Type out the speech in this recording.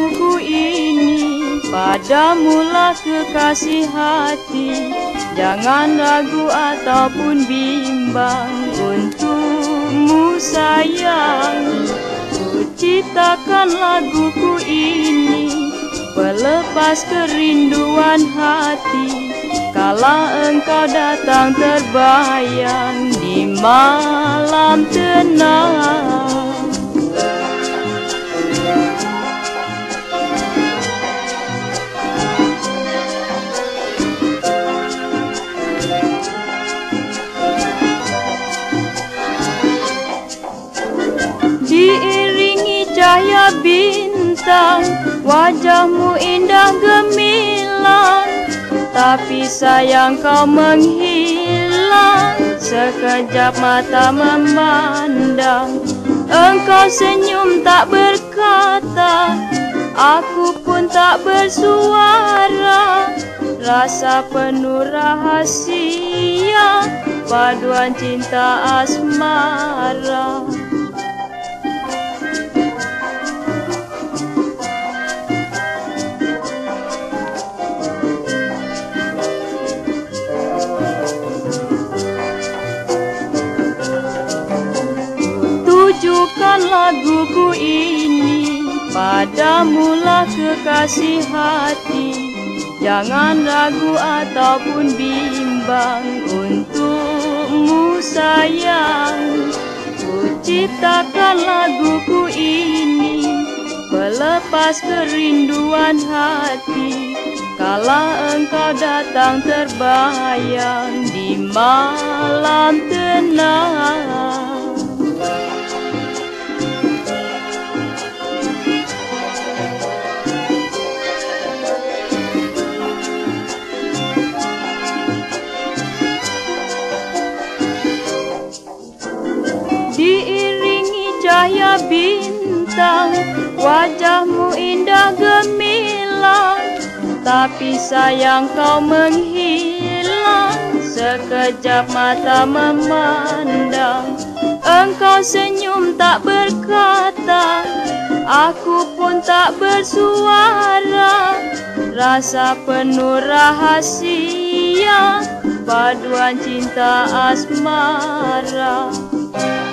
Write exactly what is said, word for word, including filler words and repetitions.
laguku ini padamulah kekasih hati. Jangan ragu ataupun bimbang untukmu sayang. Ku ciptakan laguku ini pelepas kerinduan hati. Kala engkau datang terbayang di malam tenang. Diiringi cahaya bintang, wajahmu indah gemilang. Tapi sayang kau menghilang, sekejap mata memandang. Engkau senyum tak berkata, aku pun tak bersuara. Rasa penuh rahasia, paduan cinta asmara. Tujukan laguku ini padamulah kekasih hati. Jangan ragu ataupun bimbang untukmu sayang. Ku ciptakan laguku ini pelepas kerinduan hati. Kala engkau datang terbayang di malam tenang. Diiringi cahaya bintang, wajahmu indah gemilang. Tapi sayang kau menghilang, sekejap mata memandang. Engkau senyum tak berkata, aku pun tak bersuara. Rasa penuh rahasia, paduan cinta asmara.